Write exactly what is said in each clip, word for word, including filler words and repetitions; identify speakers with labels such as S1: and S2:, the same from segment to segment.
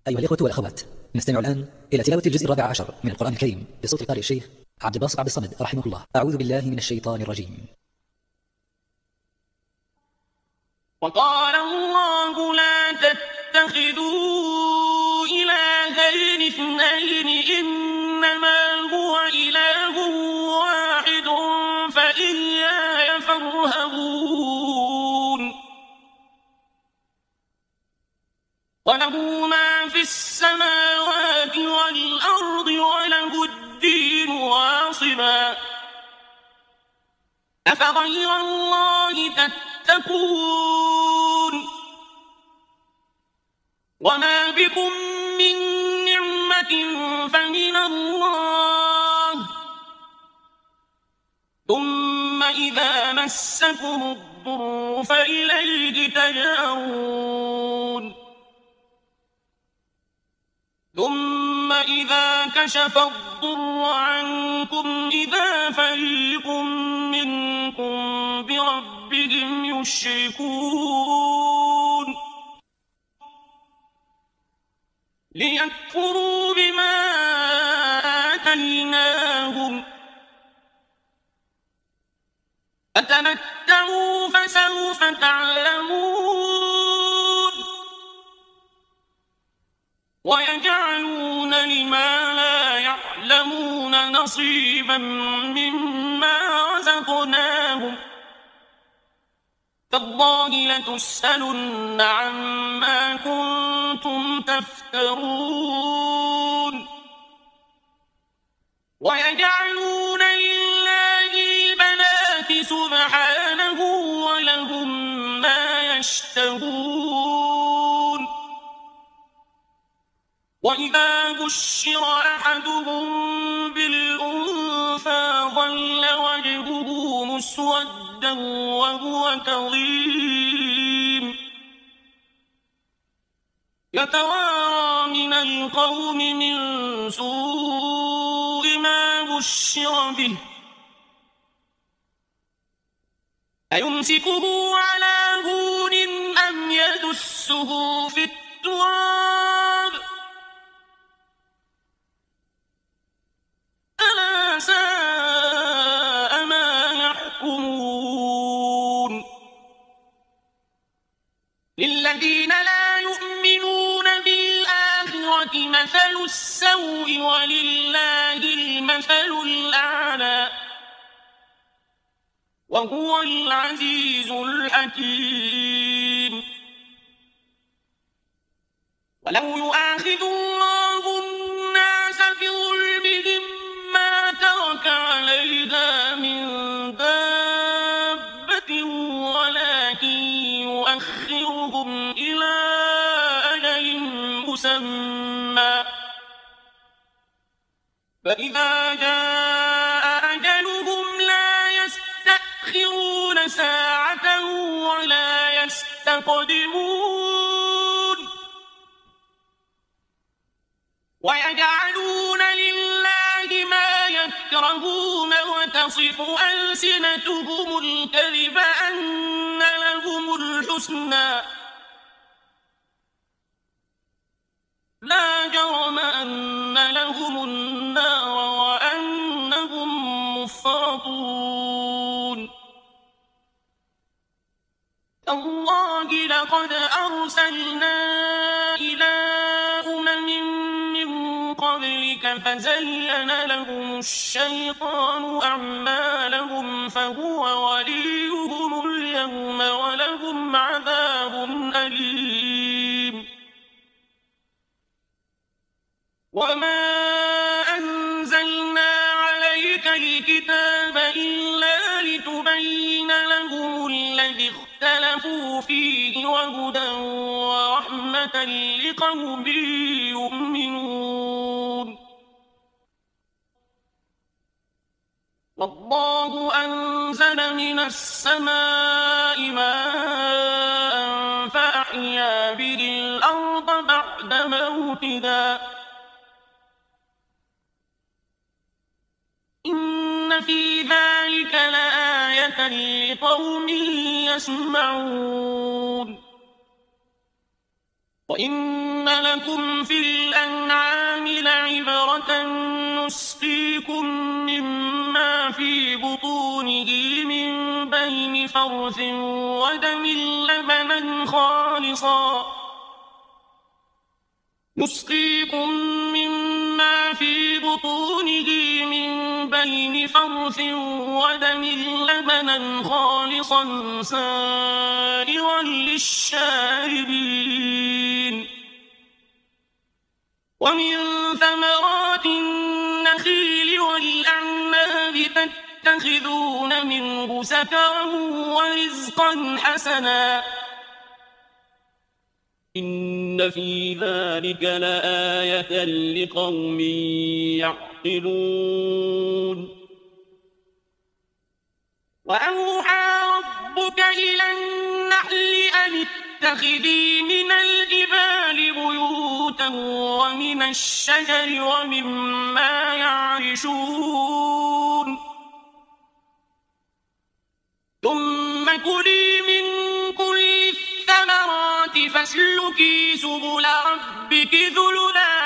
S1: أيها الإخوة والأخوات، نستمع الآن إلى تلاوة الجزء الرابع عشر من القرآن الكريم بصوت القارئ الشيخ عبد الباسط عبد الصمد رحمه الله. أعوذ بالله من الشيطان الرجيم.
S2: وقال الله لا تتخذوا إلهين اثنين إنما هو إله واحد فإياي فارهبون. وله ما في السماوات والأرض وله الدين واصبا أفغير الله تتقون. وما بكم من نعمة فمن الله ثم إذا مسكم الضر فإليه تجأرون. ثم إذا كشف الضر عنكم إذا فريق منكم بربهم يشركون ليكفروا بما آتيناهم فتمتعوا فسوف تعلمون. ويجعلون لما لا يعلمون نصيبا مما رزقناهم تالله لتسألن عما كنتم تفترون. ويجعلون لله البنات سبحانه ولهم ما يشتهون. وإذا بشر أحدهم بالأنثى ظل وجهه مسودا وهو كظيم يتوارى من القوم من سوء ما بشر به أيمسكه على هون أم يدسه في التراب ألا ساء ما يحكمون. للذين لا يؤمنون بالآخرة مثل السوء ولله المثل الأعلى وهو العزيز الحكيم. ولو يؤاخذ الله الناس بظلمهم ما ترك عليها من دابة ولكن يؤخرهم إلى أجل مسمى فإذا جاء أجلهم لا يستأخرون ساعة ولا يستقدمون. ويجعلون لله ما يكرهون وتصف ألسنتهم الكذب أن لهم الحسنى لا جرم أن لهم النار وأنهم مفرطون. تالله لقد أرسلنا إلى أمم من قبلك فزين لهم الشيطان أعمالهم فهو وليهم اليوم ولهم عذاب أليم. وما أنزلنا عليك الكتاب إلا لتبين لهم الذي اختلفوا فيه وهدى ورحمة لقوم يؤمنون. والله أنزل من السماء ماء فأحيا به الأرض بعد موتها إن في ذلك لآية لقوم يسمعون. وَإِنَّ لَكُمْ فِي الْأَنْعَامِ لَعِبْرَةً نُسْقِيكُم مِّمَّا فِي بُطُونِهِ مِن بَيْنِ فَرْثٍ وَدَمٍ لَّبَنًا خَالِصًا نسقيكم مما في بطونه من بين فرث ودم لبنا خالصا سائغا للشاربين ومن ثمرات النخيل والأعناب تتخذون منه سكرا ورزقا حسنا إن في ذلك لآية لقوم يعقلون وأوحى ربك إلى النحل أن اتخذي من الجبال بيوتا ومن الشجر ومما يعرشون ثم كلي من كل الثمرات فاسلكي سبل ربك ذللا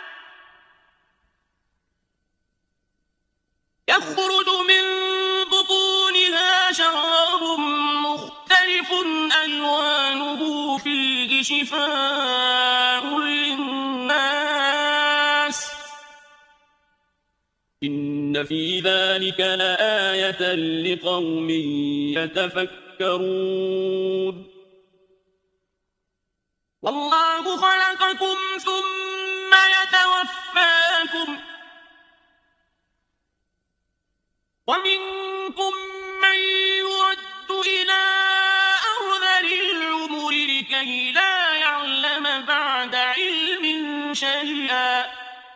S2: يخرج من بطونها شراب مختلف ألوانه فيه شفاء للناس إن في ذلك لآية لقوم يتفكرون والله خلقكم ثم يتوفاكم ومنكم من يرد إلى أرذل العمر لكي لا يعلم بعد علم شيئا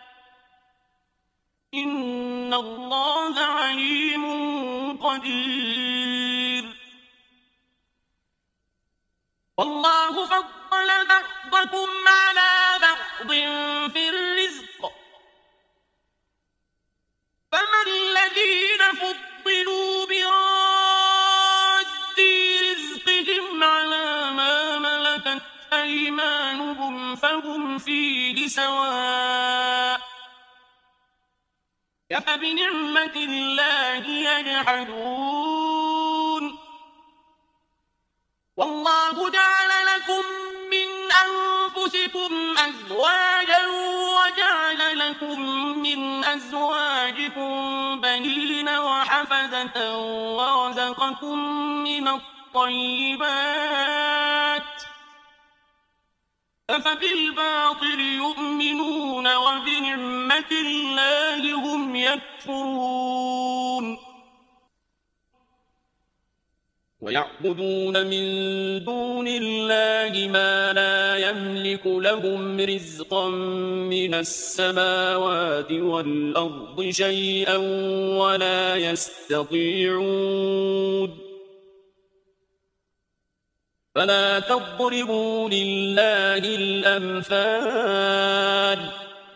S2: إن الله عليم قدير والله فضل بعضكم على بعض في الرزق فما الذين فضلوا براد رزقهم على ما ملكت أيمانهم فهم فيه سواء أفبنعمة الله يجحدون والله جعل لكم من أنفسكم أزواجا وجعل لكم من أزواجكم بنين وحفدة ورزقكم من الطيبات أفبالباطل يؤمنون وبنعمة الله هم يكفرون ويعبدون من دون الله ما لا يملك لهم رزقا من السماوات والأرض شيئا ولا يستطيعون فلا تضربوا لله الأمثال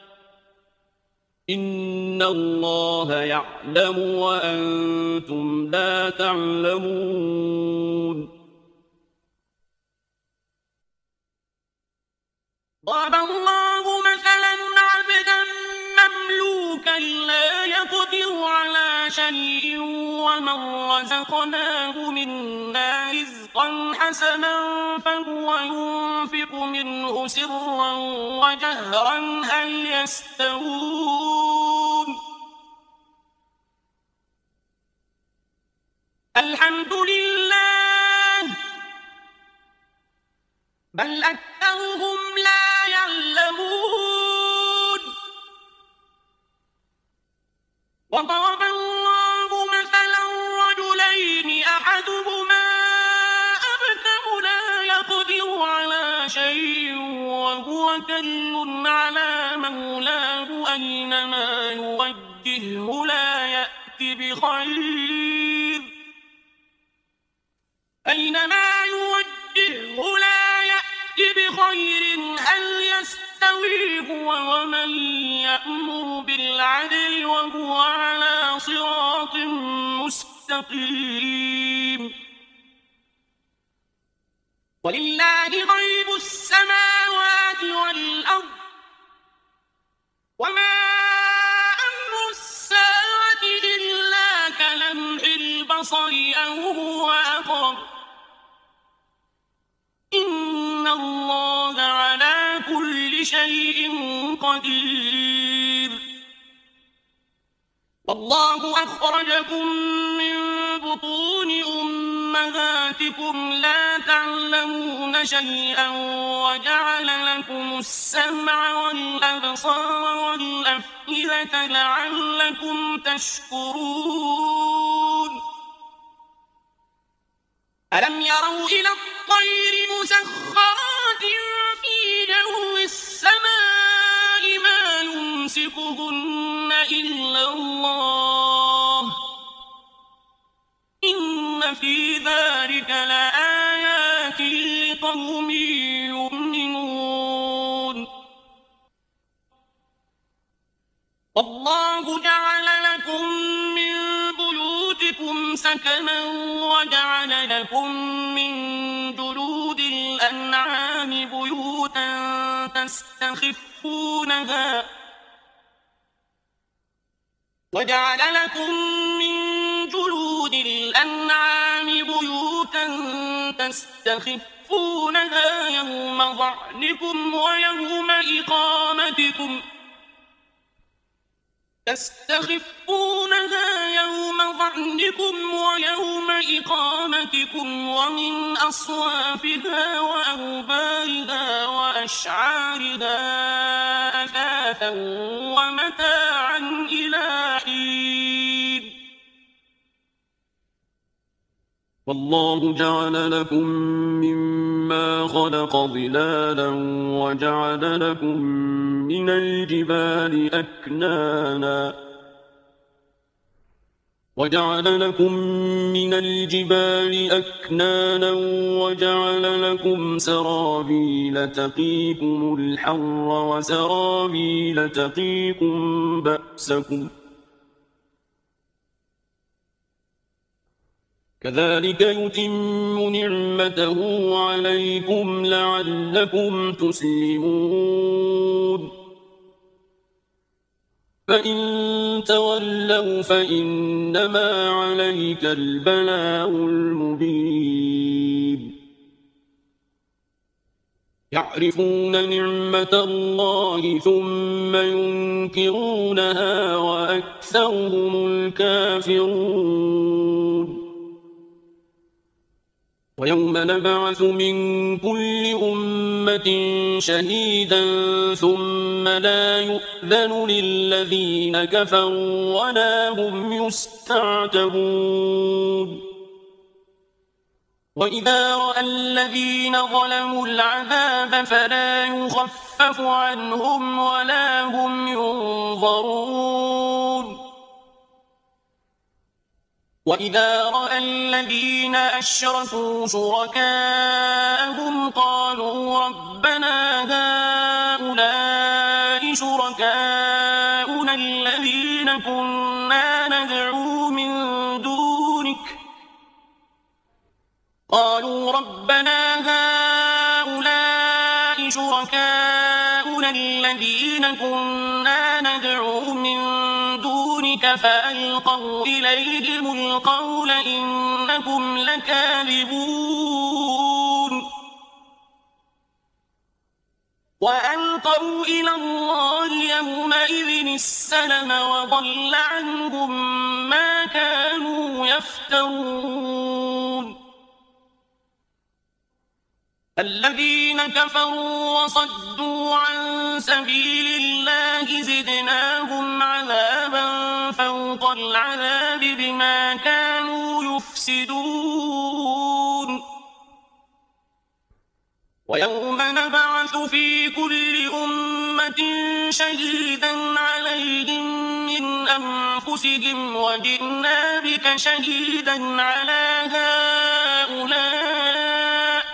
S2: إن الله يعلم وأنتم لا تعلمون ضرب الله مثلا عبدا مملوكا لا يقدر على شيء ومن رزقناه منا رزقا حسنا فهو ينفق منه سرا وجهرا هل يستوون الحمد لله بل أكثرهم لا يعلمون وضرب الله مثلا رجلين أحدهما أبكم لا يقدر على شيء وهو كل على مولاه أينما يوجهه لا يأتي بخير أينما يوجهه لا يأتي بخير هل يستوي هو ومن يأمر بالعدل وهو على صراط مستقيم ولله غيب السماوات والأرض وما أمر الساعة إلا كلمح البصر أو هو أقرب إن الله على كل شيء قدير والله أخرجكم من بطون أمهاتكم لا تعلمون شيئا وجعل لكم السمع والأبصار والأفئدة لعلكم تشكرون ألم يروا إلى الطير مسخرات في جو السماء ما يمسكهن إلا الله إن في ذلك لآيات لقوم يؤمنون والله جعل لكم من بيوتكم سكنا وجعل لكم من جلود الأنعام بيوتا تستخفونها وجعل لكم من جلود الأنعام بيوتا تستخفونها يوم ظعنكم ويوم إقامتكم تستخفونها يوم ظعنكم ويوم إقامتكم ومن أصوافها وأوبارها وأشعارها أثاثا ومتاعا إلى حين والله جعل لكم مما خلق ظلالا وجعل لكم من الجبال أكنانا وجعل لكم من الجبال أكنانا وجعل لكم سرابيل تقيكم الحر وسرابيل تقيكم بأسكم كذلك يتم نعمته عليكم لعلكم تسلمون فإن تولوا فإنما عليك البلاغ المبين يعرفون نعمة الله ثم ينكرونها وأكثرهم الكافرون ويوم نبعث من كل أمة شهيدا ثم لا يؤذن للذين كفروا ولا هم يستعتبون وإذا رأى الذين ظلموا العذاب فلا يخفف عنهم ولا هم ينظرون وإذا رأى الذين أشركوا شركاءهم قالوا ربنا هؤلاء شركاؤنا الذين كنا ندعو من دونك قالوا ربنا هؤلاء شركاؤنا الذين كنا ندعو من دونك فألقوا إليهم القول إنكم لكاذبون وألقوا إلى الله يومئذ السلم وضل عنهم ما كانوا يفترون الذين كفروا وصدوا عن سبيل الله زدناهم عذابا فوق العذاب بما كانوا يفسدون ويوم نبعث في كل أمة شهيدا عليهم من أنفسهم وجئنا بك شهيدا على هؤلاء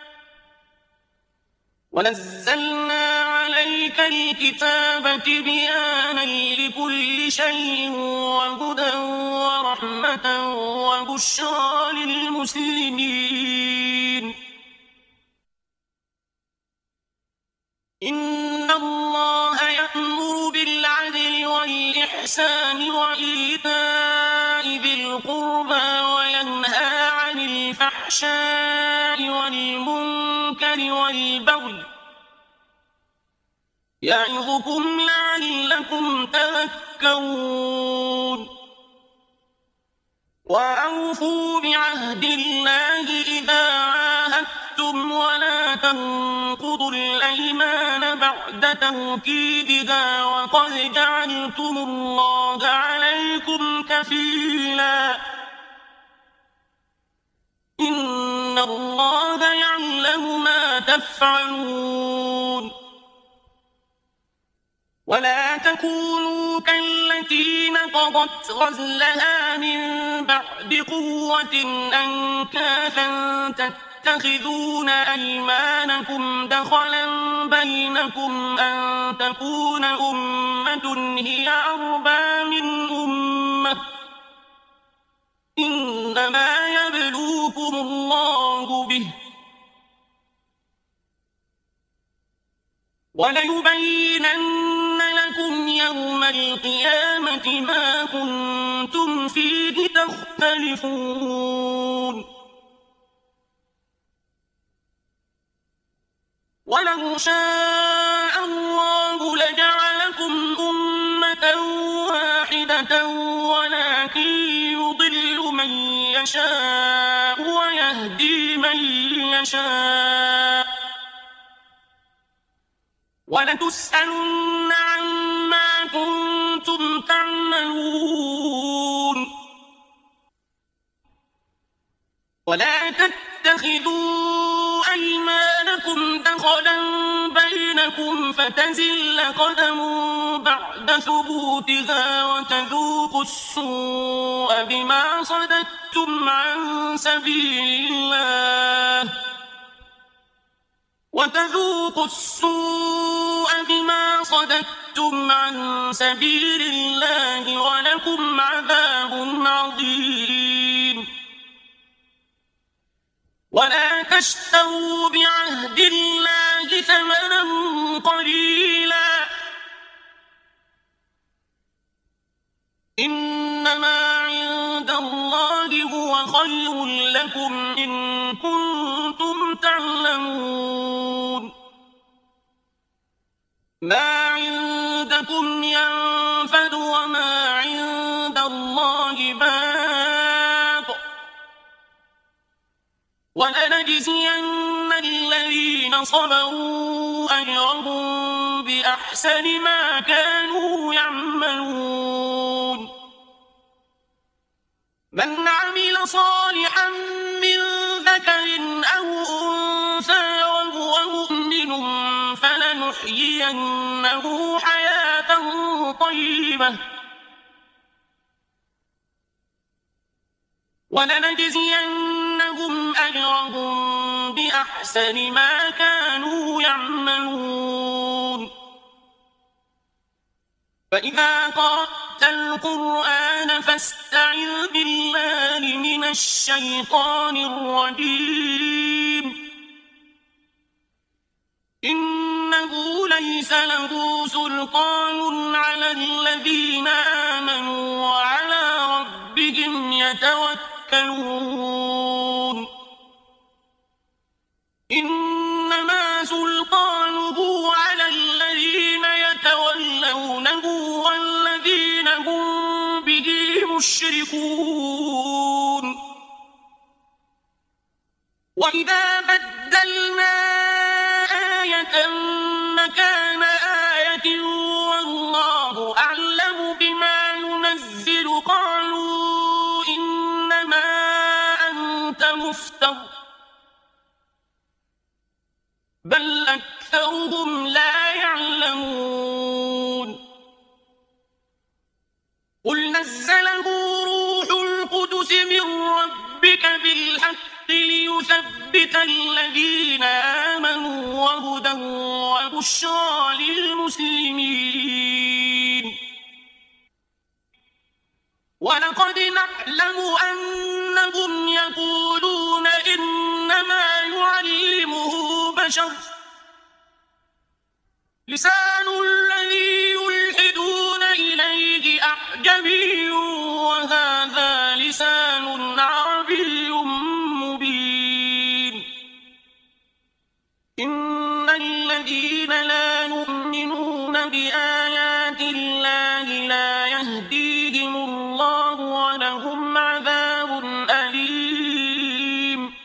S2: ونزلنا عليك الكتاب تبيانا لكل شيء وهدى ورحمة وبشرى للمسلمين إن الله يأمر بالعدل والإحسان وإيتاء ذي القربى وينهى عن الفحشاء والمنكر والبغي يعظكم لعلكم تذكرون وأوفوا بعهد الله إذا عاهدتم ولا تنقضوا الأيمان بعد توكيدها وقد جعلتم الله عليكم كفيلا إن الله يعلم ما تفعلون ولا تكونوا كالتي نقضت غزلها من بعد قوة أنكاثا تتخذون أيمانكم دخلا بينكم أن تكون أمة هي أربى من أمة إنما يبلوكم الله به وليبينن لكم يوم القيامة ما كنتم فيه تختلفون ولو شاء الله لجعلكم أمة واحدة ولكن يضل من يشاء ويهدي من يشاء ولتسألن عما كنتم تعملون ولا تتخذوا أيمانكم دخلا بينكم فتزل قدم بعد ثبوتها وتذوقوا السوء بما صددتم عن سبيل الله وتذوقوا السوء بما صددتم عن سبيل الله ولكم عذاب عظيم ولا تشتروا بعهد الله ثمنا قليلا إنما عند الله هو خير لكم إن كنتم تعلمون ما عندكم ينفد وما عند الله باق ولنجزين الذين صبروا أجرهم بأحسن ما كانوا يعملون من عمل صالحا من ذكر أو أنثى وهو مؤمن فلنحيينه حياة طيبة ولنجزينهم أجرهم بأحسن ما كانوا يعملون فإذا قرأت القرآن فاستعذ بالله من الشيطان الرجيم إنه ليس له سلطان على الذين آمنوا وعلى ربهم يتوكلون إنما سلطانه على الذين يتولونه والذين هم به مشركون وإذا بدلنا آية مكان آية والله أعلم بما ينزل قالوا إنما أنت مفتر بل أكثرهم لا يعلمون قل نزله روح القدس من ربك بالحق ليثبت الذين آمنوا وهدى وبشرى للمسلمين ولقد نعلم أنهم يقولون إنما يعلمه بشر لسان الذي يلحدون إليه أعجمي وهذا لسان عربي مبين إن الذين لا يؤمنون بآيات الله لا يهديهم الله ولهم عذاب أليم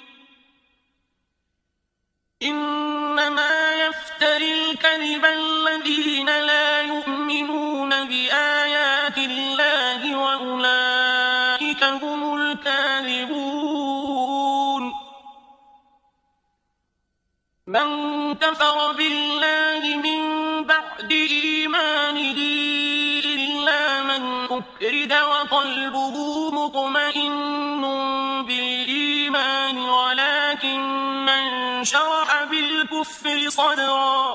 S2: إنما يفتري الكذب الذين لا يؤمنون بآيات الله وأولئك هم الكاذبون من كفر بالله من بعد إيمانه إلا من أكره وقلبه مطمئن بالإيمان ولكن من شرح بالكفر صدرا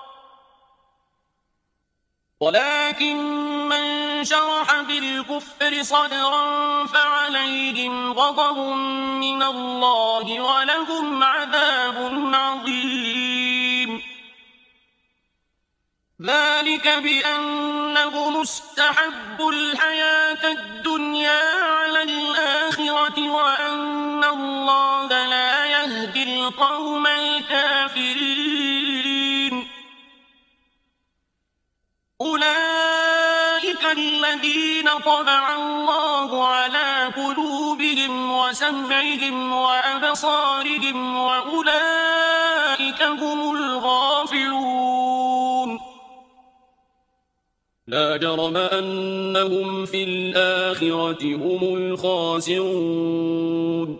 S2: ولكن من شرح بالكفر صدرا فعليهم غضب من الله ولهم عذاب عظيم ذلك بأنهم استحبوا الحياة الدنيا على الآخرة وأن الله لا يهدي القوم الكافرين أولئك الذين طبع الله على قلوبهم وسمعهم وأبصارهم وأولئك هم الغافلون لا جرم أنهم في الآخرة هم الخاسرون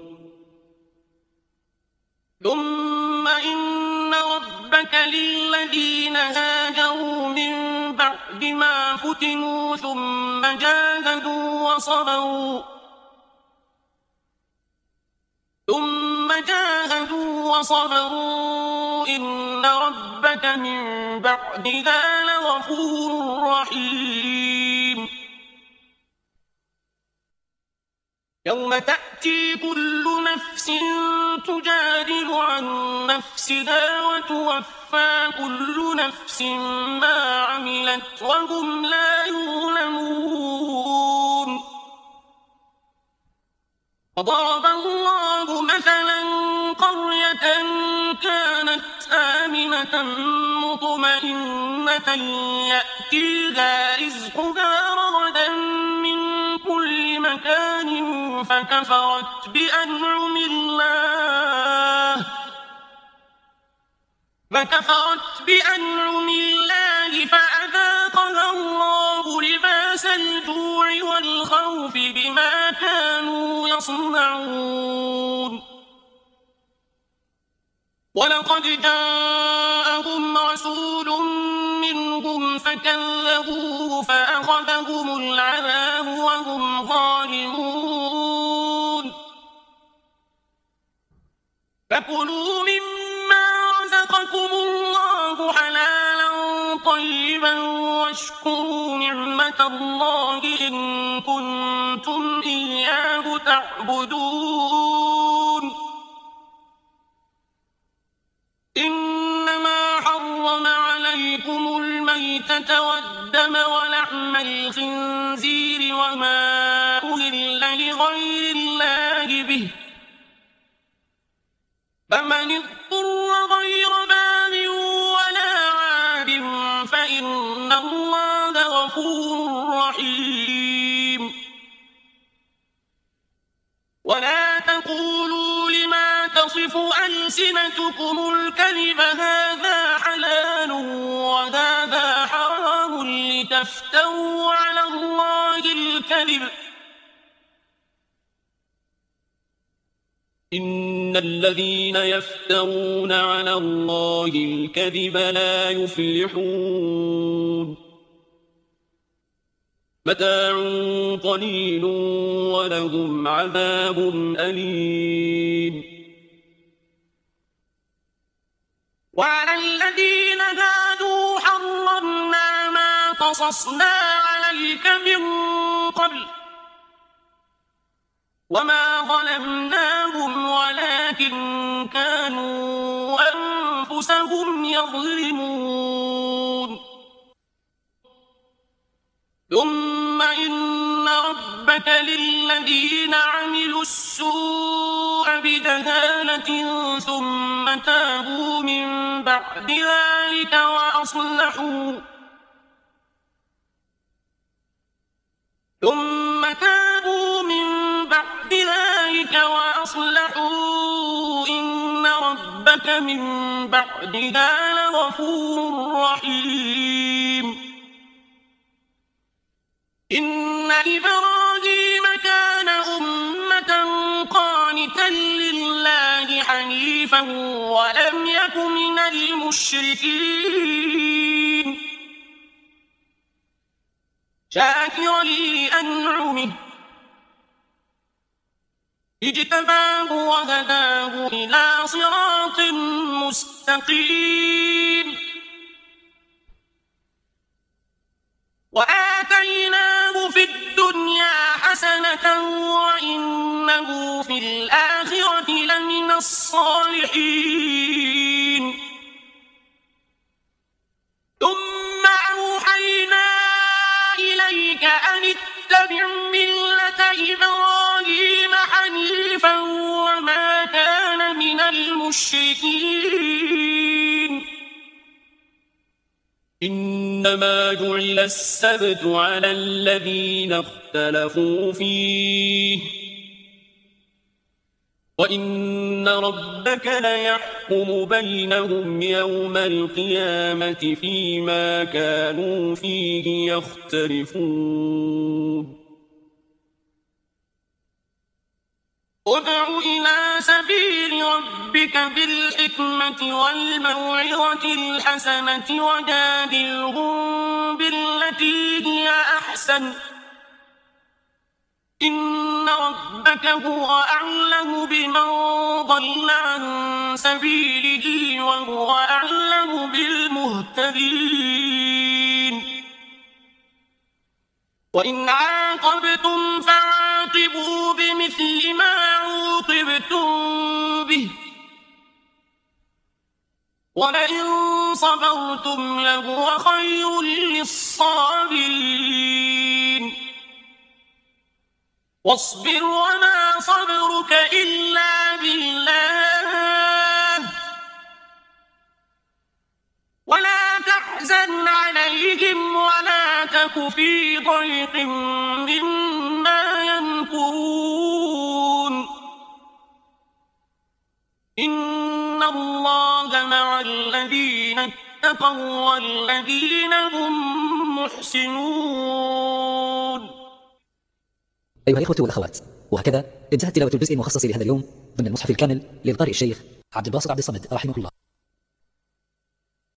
S2: ثم إن ربك للذين هاجروا من بعد ما فتنوا ثم جاهدوا وصبروا ثم جاهدوا وصبروا إن ربك من بعدها لغفور رحيم يوم تأتي كل نفس تجادل عن نفسها وتوفى كل نفس ما عملت وهم لا يظلمون وضرب الله مثلا قرية كانت آمنة مطمئنة يأتيها رزقها رغدا من كل مكان فكفرت بأنعم الله فكفرت بأنعم الله فأذاقها الله لباس الجوع والخوف بما كانوا يصنعون ولقد جاءهم رسول منهم فكذبوه فأخذهم العذاب وهم ظالمون فكلوا مما رزقكم الله حلالا طيبا واشكروا نعمة الله إن كنتم إياه تعبدون إنما حرم عليكم الميتة والدم ولحم الخنزير وما أهل لغير الله به فمن اضطر غير باغ ولا عاد فإن الله غفور رحيم ولا تقولوا لما تصف ألسنتكم الكذب هذا حلال وهذا حرام لتفتروا على الله الكذب إن الذين يفترون على الله الكذب لا يفلحون متاع قليل ولهم عذاب أليم وعلى الذين هادوا حرمنا ما قصصنا عليك من قبل وما ظلمناهم ولكن كانوا أنفسهم يظلمون ثم إن ربك للذين عملوا السوء بجهالة ثم تابوا من بعد ذلك وأصلحوا ثم تابوا من بعد ذلك وأصلحوا إن ربك من بعدها لغفور رحيم. إن إبراهيم كان أمة قانتا لله حنيفا ولم يك من المشركين شاكرا لأنعمه اجتباه وهداه إلى صراط مستقيم وآتيناه في الدنيا حسنة وإنه في الآخرة لمن الصالحين. ثم أوحينا إليك أن اتبع ملة إبراهيم حنيفا وما كان من المشركين. إنما جعل السبت على الذين اختلفوا فيه وإن ربك ليحكم بينهم يوم القيامة فيما كانوا فيه يختلفون. ادع إلى سبيل ربك بالحكمة والموعظة الحسنة وجادلهم بالتي هي أحسن إن ربك هو أعلم بمن ضل عن سبيله وهو أعلم بالمهتدين. وإن عاقبتم فعاقبوا بمثل ما عوقبتم به ولئن صبرتم لهو خير للصابرين. واصبر وما صبرك إلا بالله ولا تحزن عليهم ولا تك في ضيق مما يمكرون. إن الله مع الذين اتقوا والذين هم محسنون.
S1: أيها الإخوة والأخوات، وهكذا انتهت تلاوة الجزء المخصص لهذا اليوم ضمن المصحف الكامل للقارئ الشيخ عبد الباسط عبد الصمد رحمه الله.